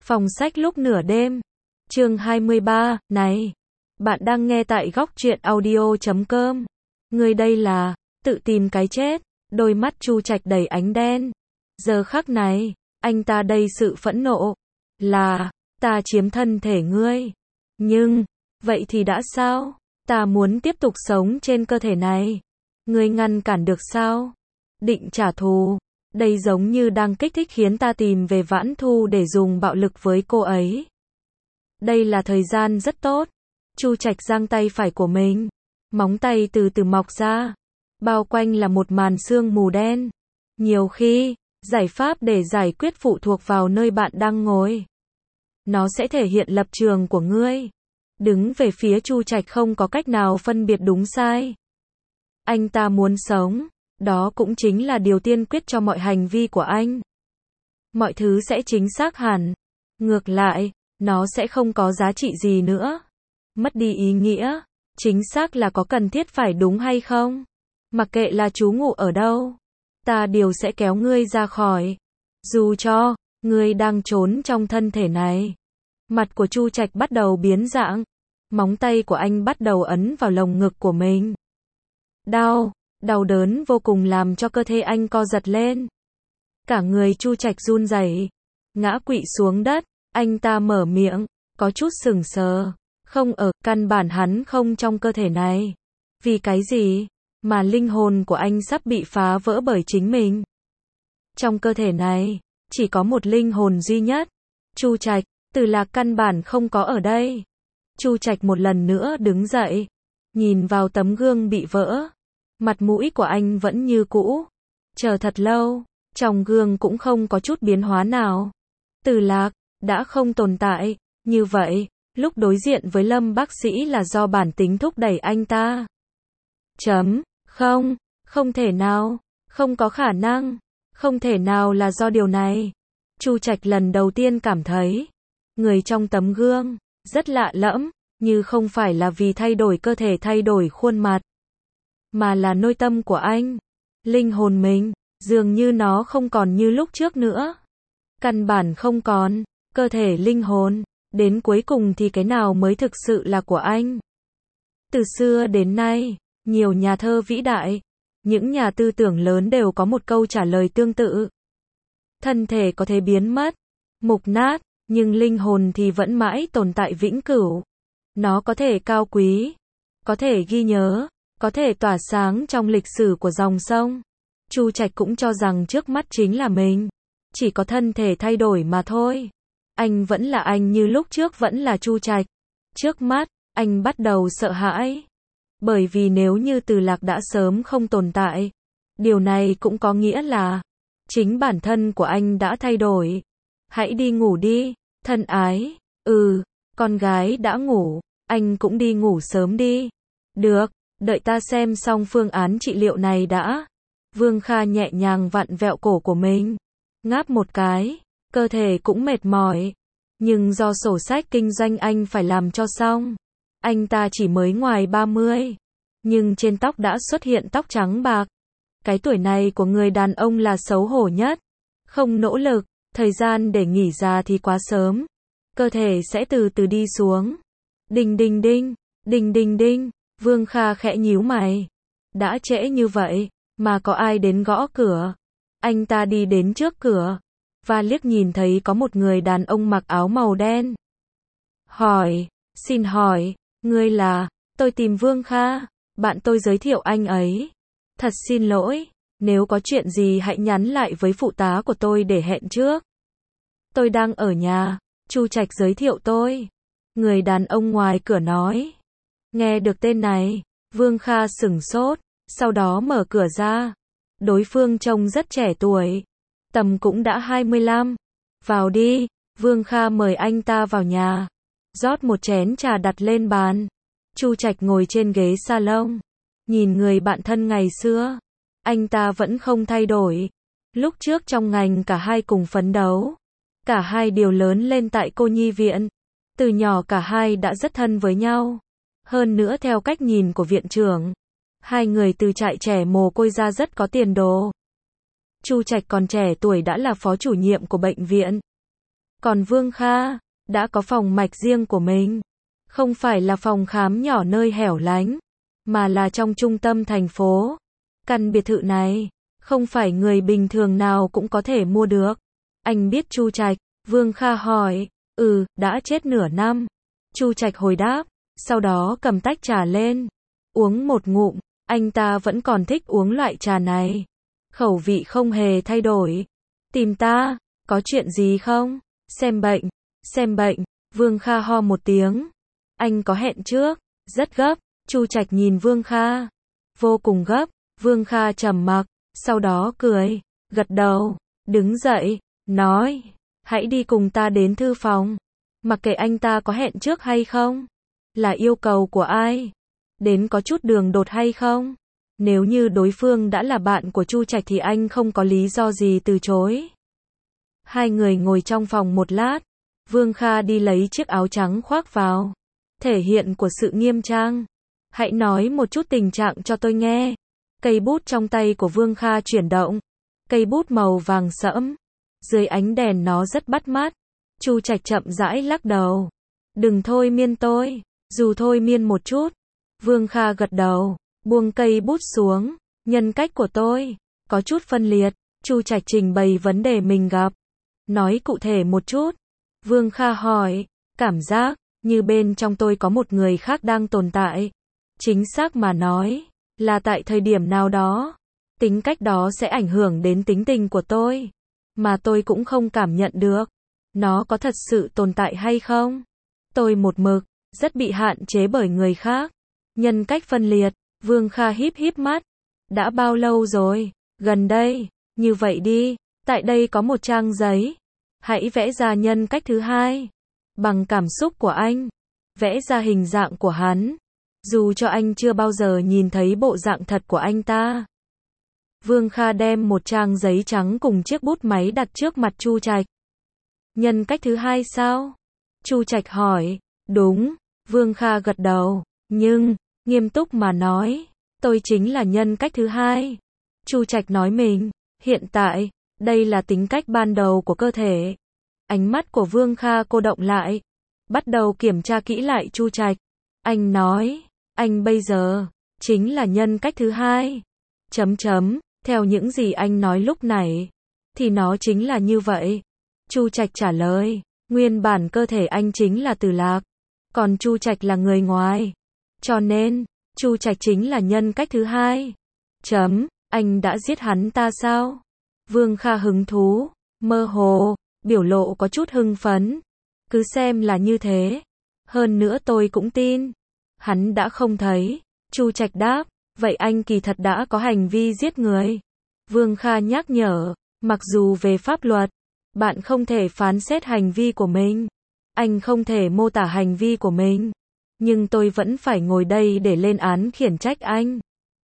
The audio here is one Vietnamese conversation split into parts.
Phòng sách lúc nửa đêm. Chương 23, này. Bạn đang nghe tại góc truyện audio.com. Người đây là, tự tìm cái chết. Đôi mắt Chu Trạch đầy ánh đen. Giờ khắc này, anh ta đầy sự phẫn nộ. Là, ta chiếm thân thể ngươi. Nhưng, vậy thì đã sao? Ta muốn tiếp tục sống trên cơ thể này. Ngươi ngăn cản được sao? Định trả thù. Đây giống như đang kích thích khiến ta tìm về Vãn Thu để dùng bạo lực với cô ấy. Đây là thời gian rất tốt. Chu Trạch giang tay phải của mình. Móng tay từ từ mọc ra. Bao quanh là một màn sương mù đen. Nhiều khi, giải pháp để giải quyết phụ thuộc vào nơi bạn đang ngồi. Nó sẽ thể hiện lập trường của ngươi. Đứng về phía Chu Trạch không có cách nào phân biệt đúng sai. Anh ta muốn sống. Đó cũng chính là điều tiên quyết cho mọi hành vi của anh. Mọi thứ sẽ chính xác hẳn. Ngược lại, nó sẽ không có giá trị gì nữa. Mất đi ý nghĩa. Chính xác là có cần thiết phải đúng hay không? Mặc kệ là trú ngụ ở đâu, ta đều sẽ kéo ngươi ra khỏi. Dù cho, ngươi đang trốn trong thân thể này. Mặt của Chu Trạch bắt đầu biến dạng. Móng tay của anh bắt đầu ấn vào lồng ngực của mình. Đau đớn vô cùng làm cho cơ thể anh co giật lên. Cả người Chu Trạch run rẩy, ngã quỵ xuống đất. Anh ta mở miệng, có chút sững sờ. Không ở, căn bản hắn không trong cơ thể này. Vì cái gì mà linh hồn của anh sắp bị phá vỡ bởi chính mình? Trong cơ thể này, chỉ có một linh hồn duy nhất. Chu Trạch, Từ Lạc căn bản không có ở đây. Chu Trạch một lần nữa đứng dậy, nhìn vào tấm gương bị vỡ. Mặt mũi của anh vẫn như cũ. Chờ thật lâu, trong gương cũng không có chút biến hóa nào. Từ Lạc đã không tồn tại. Như vậy, lúc đối diện với Lâm bác sĩ là do bản tính thúc đẩy anh ta. Không thể nào, không có khả năng, không thể nào là do điều này. Chu Trạch lần đầu tiên cảm thấy, người trong tấm gương, rất lạ lẫm, như không phải là vì thay đổi cơ thể thay đổi khuôn mặt. Mà là nội tâm của anh. Linh hồn mình, dường như nó không còn như lúc trước nữa. Căn bản không còn, cơ thể linh hồn. Đến cuối cùng thì cái nào mới thực sự là của anh? Từ xưa đến nay, nhiều nhà thơ vĩ đại, những nhà tư tưởng lớn đều có một câu trả lời tương tự. Thân thể có thể biến mất, mục nát, nhưng linh hồn thì vẫn mãi tồn tại vĩnh cửu. Nó có thể cao quý, có thể ghi nhớ, có thể tỏa sáng trong lịch sử của dòng sông. Chu Trạch cũng cho rằng trước mắt chính là mình. Chỉ có thân thể thay đổi mà thôi. Anh vẫn là anh như lúc trước vẫn là Chu Trạch. Trước mắt, anh bắt đầu sợ hãi. Bởi vì nếu như Từ Lạc đã sớm không tồn tại, điều này cũng có nghĩa là chính bản thân của anh đã thay đổi. Hãy đi ngủ đi, thân ái. Con gái đã ngủ, anh cũng đi ngủ sớm đi. Được, đợi ta xem xong phương án trị liệu này đã. Vương Kha nhẹ nhàng vặn vẹo cổ của mình. Ngáp một cái. Cơ thể cũng mệt mỏi. Nhưng do sổ sách kinh doanh anh phải làm cho xong. Anh ta chỉ mới ngoài 30. Nhưng trên tóc đã xuất hiện tóc trắng bạc. Cái tuổi này của người đàn ông là xấu hổ nhất. Không nỗ lực, thời gian để nghỉ già thì quá sớm. Cơ thể sẽ từ từ đi xuống. Đinh đinh đinh, đinh đinh đinh. Vương Kha khẽ nhíu mày. Đã trễ như vậy, mà có ai đến gõ cửa? Anh ta đi đến trước cửa. Và liếc nhìn thấy có một người đàn ông mặc áo màu đen. Xin hỏi, ngươi là? Tôi tìm Vương Kha, bạn tôi giới thiệu anh ấy. Thật xin lỗi, nếu có chuyện gì hãy nhắn lại với phụ tá của tôi để hẹn trước. Tôi đang ở nhà, Chu Trạch giới thiệu tôi. Người đàn ông ngoài cửa nói. Nghe được tên này, Vương Kha sửng sốt, sau đó mở cửa ra. Đối phương trông rất trẻ tuổi. Tầm cũng đã 25. Vào đi, Vương Kha mời anh ta vào nhà. Rót một chén trà đặt lên bàn. Chu Trạch ngồi trên ghế salon. Nhìn người bạn thân ngày xưa. Anh ta vẫn không thay đổi. Lúc trước trong ngành cả hai cùng phấn đấu. Cả hai đều lớn lên tại cô nhi viện. Từ nhỏ cả hai đã rất thân với nhau. Hơn nữa theo cách nhìn của viện trưởng, hai người từ trại trẻ mồ côi ra rất có tiền đồ. Chu Trạch còn trẻ tuổi đã là phó chủ nhiệm của bệnh viện. Còn Vương Kha, đã có phòng mạch riêng của mình. Không phải là phòng khám nhỏ nơi hẻo lánh, mà là trong trung tâm thành phố. Căn biệt thự này, không phải người bình thường nào cũng có thể mua được. Anh biết Chu Trạch, Vương Kha hỏi, đã chết nửa năm. Chu Trạch hồi đáp, sau đó cầm tách trà lên, uống một ngụm, anh ta vẫn còn thích uống loại trà này. Khẩu vị không hề thay đổi. Tìm ta, có chuyện gì không? Xem bệnh, Vương Kha ho một tiếng. Anh có hẹn trước, rất gấp. Chu Trạch nhìn Vương Kha, vô cùng gấp. Vương Kha trầm mặc, sau đó cười, gật đầu, đứng dậy, nói, hãy đi cùng ta đến thư phòng. Mặc kệ anh ta có hẹn trước hay không, là yêu cầu của ai, đến có chút đường đột hay không. Nếu như đối phương đã là bạn của Chu Trạch thì anh không có lý do gì từ chối. Hai người ngồi trong phòng một lát, Vương Kha đi lấy chiếc áo trắng khoác vào, thể hiện của sự nghiêm trang. Hãy nói một chút tình trạng cho tôi nghe. Cây bút trong tay của Vương Kha chuyển động, cây bút màu vàng sẫm, dưới ánh đèn nó rất bắt mắt. Chu Trạch chậm rãi lắc đầu, đừng thôi miên tôi, dù thôi miên một chút. Vương Kha gật đầu, buông cây bút xuống, nhân cách của tôi có chút phân liệt. Chu Trạch trình bày vấn đề mình gặp, nói cụ thể một chút. Vương Kha hỏi, cảm giác như bên trong tôi có một người khác đang tồn tại. Chính xác mà nói, là tại thời điểm nào đó, tính cách đó sẽ ảnh hưởng đến tính tình của tôi, mà tôi cũng không cảm nhận được. Nó có thật sự tồn tại hay không? Tôi một mực rất bị hạn chế bởi người khác. Nhân cách phân liệt, Vương Kha híp híp mắt. Đã bao lâu rồi? Gần đây. Như vậy đi, tại đây có một trang giấy. Hãy vẽ ra nhân cách thứ hai. Bằng cảm xúc của anh. Vẽ ra hình dạng của hắn. Dù cho anh chưa bao giờ nhìn thấy bộ dạng thật của anh ta. Vương Kha đem một trang giấy trắng cùng chiếc bút máy đặt trước mặt Chu Trạch. Nhân cách thứ hai sao? Chu Trạch hỏi. Đúng. Vương Kha gật đầu. Nhưng, nghiêm túc mà nói, tôi chính là nhân cách thứ hai. Chu Trạch nói mình, hiện tại, đây là tính cách ban đầu của cơ thể. Ánh mắt của Vương Kha cô động lại, bắt đầu kiểm tra kỹ lại Chu Trạch. Anh nói, anh bây giờ chính là nhân cách thứ hai. Theo những gì anh nói lúc này, thì nó chính là như vậy. Chu Trạch trả lời, nguyên bản cơ thể anh chính là Từ Lạc, còn Chu Trạch là người ngoài. Cho nên, Chu Trạch chính là nhân cách thứ hai. Anh đã giết hắn ta sao? Vương Kha hứng thú, mơ hồ, biểu lộ có chút hưng phấn. Cứ xem là như thế. Hơn nữa tôi cũng tin. Hắn đã không thấy. Chu Trạch đáp, vậy anh kỳ thật đã có hành vi giết người. Vương Kha nhắc nhở, mặc dù về pháp luật, bạn không thể phán xét hành vi của mình. Anh không thể mô tả hành vi của mình. Nhưng tôi vẫn phải ngồi đây để lên án khiển trách anh.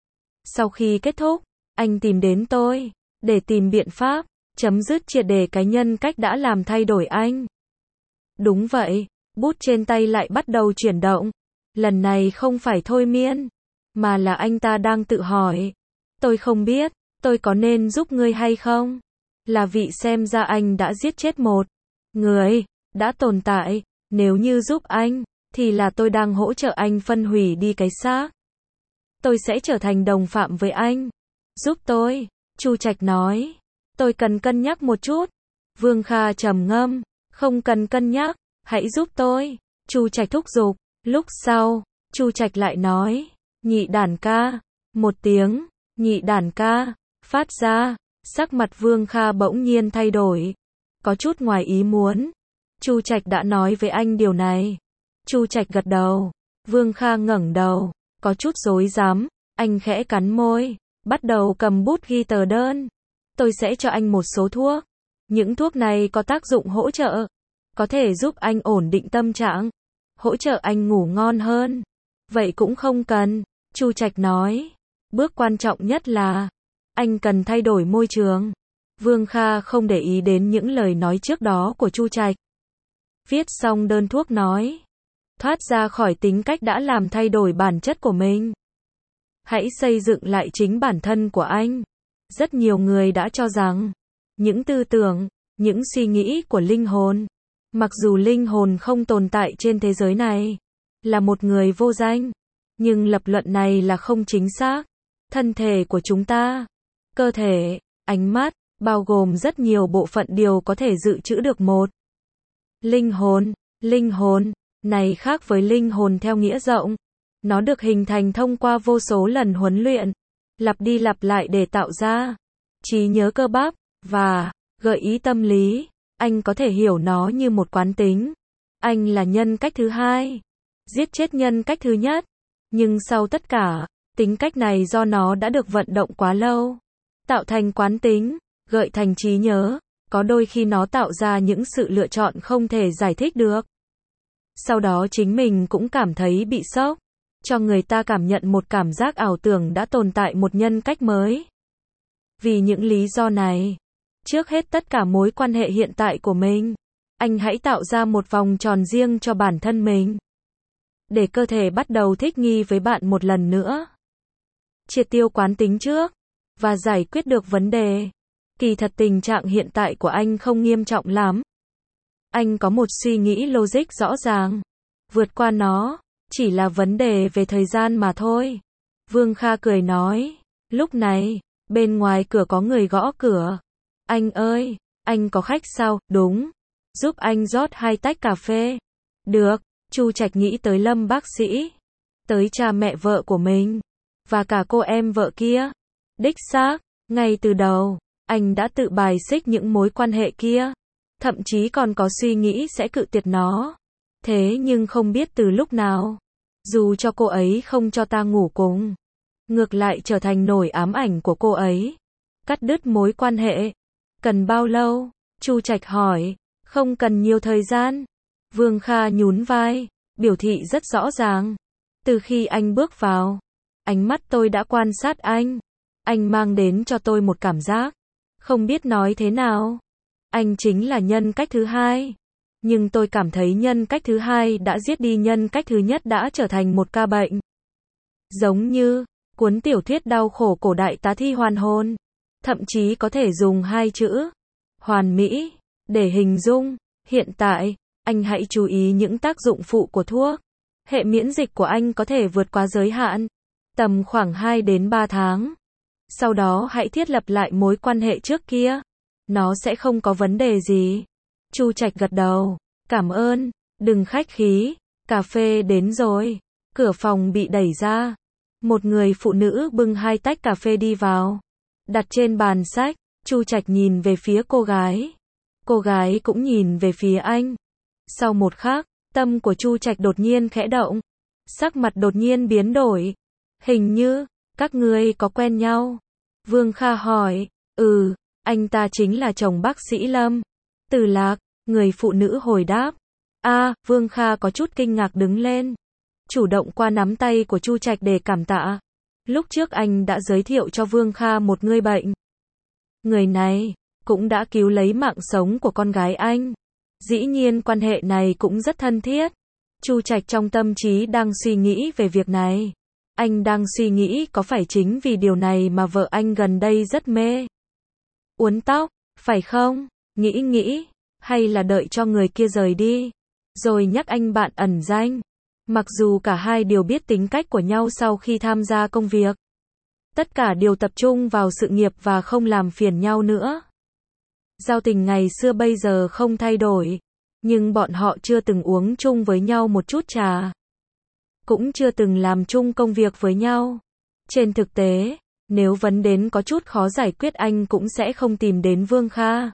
Sau khi kết thúc, anh tìm đến tôi, để tìm biện pháp, chấm dứt triệt để cái nhân cách đã làm thay đổi anh. Đúng vậy, bút trên tay lại bắt đầu chuyển động. Lần này không phải thôi miên, mà là anh ta đang tự hỏi. Tôi không biết, tôi có nên giúp ngươi hay không? Là vị xem ra anh đã giết chết một người, đã tồn tại. Nếu như giúp anh, thì là tôi đang hỗ trợ anh phân hủy đi cái xác. Tôi sẽ trở thành đồng phạm với anh. Giúp tôi, Chu Trạch nói. Tôi cần cân nhắc một chút. Vương Kha trầm ngâm. Không cần cân nhắc, hãy giúp tôi. Chu Trạch thúc giục. Lúc sau, Chu Trạch lại nói. Nhị đản ca. Một tiếng, nhị đản ca, phát ra. Sắc mặt Vương Kha bỗng nhiên thay đổi. Có chút ngoài ý muốn. Chu Trạch đã nói với anh điều này. Chu Trạch gật đầu. Vương Kha ngẩng đầu, có chút rối rắm. Anh khẽ cắn môi, bắt đầu cầm bút ghi tờ đơn. Tôi sẽ cho anh một số thuốc. Những thuốc này có tác dụng hỗ trợ, có thể giúp anh ổn định tâm trạng, hỗ trợ anh ngủ ngon hơn. Vậy cũng không cần, Chu Trạch nói. Bước quan trọng nhất là anh cần thay đổi môi trường. Vương Kha không để ý đến những lời nói trước đó của Chu Trạch. Viết xong đơn thuốc nói. Thoát ra khỏi tính cách đã làm thay đổi bản chất của mình. Hãy xây dựng lại chính bản thân của anh. Rất nhiều người đã cho rằng, những tư tưởng, những suy nghĩ của linh hồn, Mặc dù linh hồn không tồn tại trên thế giới này, là một người vô danh, nhưng lập luận này là không chính xác. Thân thể của chúng ta, cơ thể, ánh mắt, bao gồm rất nhiều bộ phận đều có thể dự trữ được một linh hồn. Linh hồn này khác với linh hồn theo nghĩa rộng. Nó được hình thành thông qua vô số lần huấn luyện, lặp đi lặp lại để tạo ra trí nhớ cơ bắp và gợi ý tâm lý. Anh có thể hiểu nó như một quán tính. Anh là nhân cách thứ hai, giết chết nhân cách thứ nhất. Nhưng sau tất cả, tính cách này do nó đã được vận động quá lâu, tạo thành quán tính, gợi thành trí nhớ. Có đôi khi nó tạo ra những sự lựa chọn không thể giải thích được. Sau đó chính mình cũng cảm thấy bị sốc, cho người ta cảm nhận một cảm giác ảo tưởng đã tồn tại một nhân cách mới. Vì những lý do này, trước hết tất cả mối quan hệ hiện tại của mình, anh hãy tạo ra một vòng tròn riêng cho bản thân mình, để cơ thể bắt đầu thích nghi với bạn một lần nữa. Triệt tiêu quán tính trước, và giải quyết được vấn đề. Kỳ thật tình trạng hiện tại của anh không nghiêm trọng lắm. Anh có một suy nghĩ logic rõ ràng. Vượt qua nó, chỉ là vấn đề về thời gian mà thôi. Vương Kha cười nói. Lúc này, bên ngoài cửa có người gõ cửa. Anh ơi, anh có khách sao? Đúng. Giúp anh rót 2 tách cà phê. Được. Chu Trạch nghĩ tới Lâm bác sĩ, tới cha mẹ vợ của mình, và cả cô em vợ kia. Đích xác, ngay từ đầu, anh đã tự bài xích những mối quan hệ kia. Thậm chí còn có suy nghĩ sẽ cự tuyệt nó. Thế nhưng không biết từ lúc nào, dù cho cô ấy không cho ta ngủ cùng, ngược lại trở thành nỗi ám ảnh của cô ấy. Cắt đứt mối quan hệ. Cần bao lâu? Chu Trạch hỏi. Không cần nhiều thời gian. Vương Kha nhún vai, biểu thị rất rõ ràng. Từ khi anh bước vào, ánh mắt tôi đã quan sát anh. Anh mang đến cho tôi một cảm giác, không biết nói thế nào. Anh chính là nhân cách thứ hai. Nhưng tôi cảm thấy nhân cách thứ hai đã giết đi nhân cách thứ nhất, đã trở thành một ca bệnh. Giống như cuốn tiểu thuyết đau khổ cổ đại Tá Thi Hoàn Hồn. Thậm chí có thể dùng 2 chữ hoàn mỹ để hình dung. Hiện tại, anh hãy chú ý những tác dụng phụ của thuốc. Hệ miễn dịch của anh có thể vượt qua giới hạn, tầm khoảng 2 đến 3 tháng. Sau đó hãy thiết lập lại mối quan hệ trước kia. Nó sẽ không có vấn đề gì. Chu Trạch gật đầu. Cảm ơn, đừng khách khí. Cà phê đến rồi. Cửa phòng bị đẩy ra. Một người phụ nữ bưng 2 tách cà phê đi vào, đặt trên bàn sách. Chu Trạch nhìn về phía cô gái. Cô gái cũng nhìn về phía anh. Sau một khắc, tâm của Chu Trạch đột nhiên khẽ động. Sắc mặt đột nhiên biến đổi. Hình như, các ngươi có quen nhau? Vương Kha hỏi. Anh ta chính là chồng bác sĩ Lâm. Từ Lạc, người phụ nữ hồi đáp. Vương Kha có chút kinh ngạc đứng lên, chủ động qua nắm tay của Chu Trạch để cảm tạ. Lúc trước anh đã giới thiệu cho Vương Kha một người bệnh. Người này cũng đã cứu lấy mạng sống của con gái anh. Dĩ nhiên quan hệ này cũng rất thân thiết. Chu Trạch trong tâm trí đang suy nghĩ về việc này. Anh đang suy nghĩ có phải chính vì điều này mà vợ anh gần đây rất mê uốn tóc, phải không? Nghĩ, hay là đợi cho người kia rời đi, rồi nhắc anh bạn ẩn danh. Mặc dù cả hai đều biết tính cách của nhau sau khi tham gia công việc. Tất cả đều tập trung vào sự nghiệp và không làm phiền nhau nữa. Giao tình ngày xưa bây giờ không thay đổi, nhưng bọn họ chưa từng uống chung với nhau một chút trà. Cũng chưa từng làm chung công việc với nhau. Trên thực tế, nếu vấn đến có chút khó giải quyết anh cũng sẽ không tìm đến Vương Kha.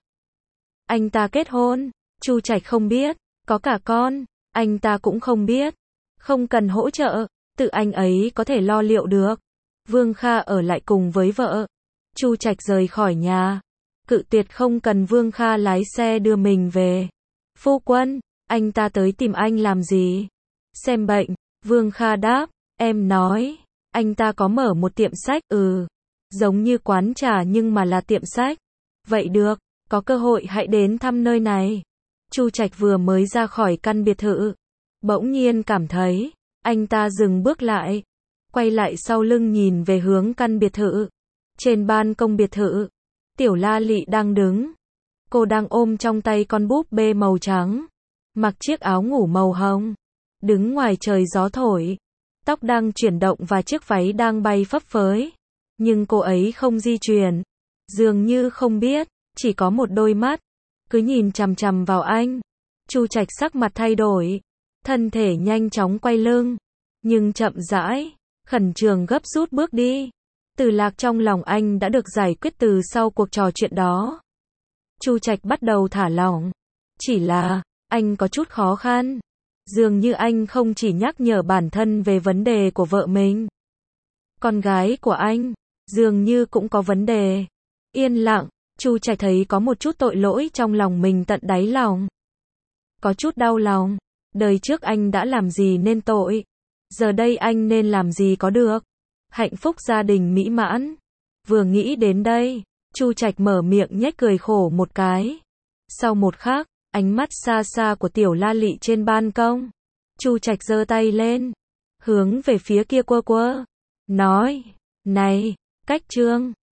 Anh ta kết hôn, Chu Trạch không biết, có cả con, anh ta cũng không biết. Không cần hỗ trợ, tự anh ấy có thể lo liệu được. Vương Kha ở lại cùng với vợ. Chu Trạch rời khỏi nhà, cự tuyệt không cần Vương Kha lái xe đưa mình về. Phu quân, anh ta tới tìm anh làm gì? Xem bệnh, Vương Kha đáp. Em nói, anh ta có mở một tiệm sách. Giống như quán trà nhưng mà là tiệm sách. Vậy được, có cơ hội hãy đến thăm nơi này. Chu Trạch vừa mới ra khỏi căn biệt thự, bỗng nhiên cảm thấy, anh ta dừng bước lại, quay lại sau lưng nhìn về hướng căn biệt thự. Trên ban công biệt thự, Tiểu La Lị đang đứng. Cô đang ôm trong tay con búp bê màu trắng. mặc chiếc áo ngủ màu hồng, đứng ngoài trời gió thổi, tóc đang chuyển động và chiếc váy đang bay phấp phới. Nhưng cô ấy không di chuyển, dường như không biết, chỉ có một đôi mắt, cứ nhìn chằm chằm vào anh. Chu Trạch sắc mặt thay đổi, thân thể nhanh chóng quay lưng, nhưng chậm rãi, khẩn trương gấp rút bước đi. Từ Lạc trong lòng anh đã được giải quyết từ sau cuộc trò chuyện đó. Chu Trạch bắt đầu thả lỏng, chỉ là, anh có chút khó khăn. Dường như anh không chỉ nhắc nhở bản thân về vấn đề của vợ mình. Con gái của anh, dường như cũng có vấn đề. Yên lặng, Chu Trạch thấy có một chút tội lỗi trong lòng mình tận đáy lòng. Có chút đau lòng, đời trước anh đã làm gì nên tội. Giờ đây anh nên làm gì có được. Hạnh phúc gia đình mỹ mãn. Vừa nghĩ đến đây, Chu Trạch mở miệng nhếch cười khổ một cái. Sau một khắc, ánh mắt xa xa của Tiểu La Lị trên ban công. Chu Trạch giơ tay lên, hướng về phía kia quơ quơ, nói, này, Cách Trương,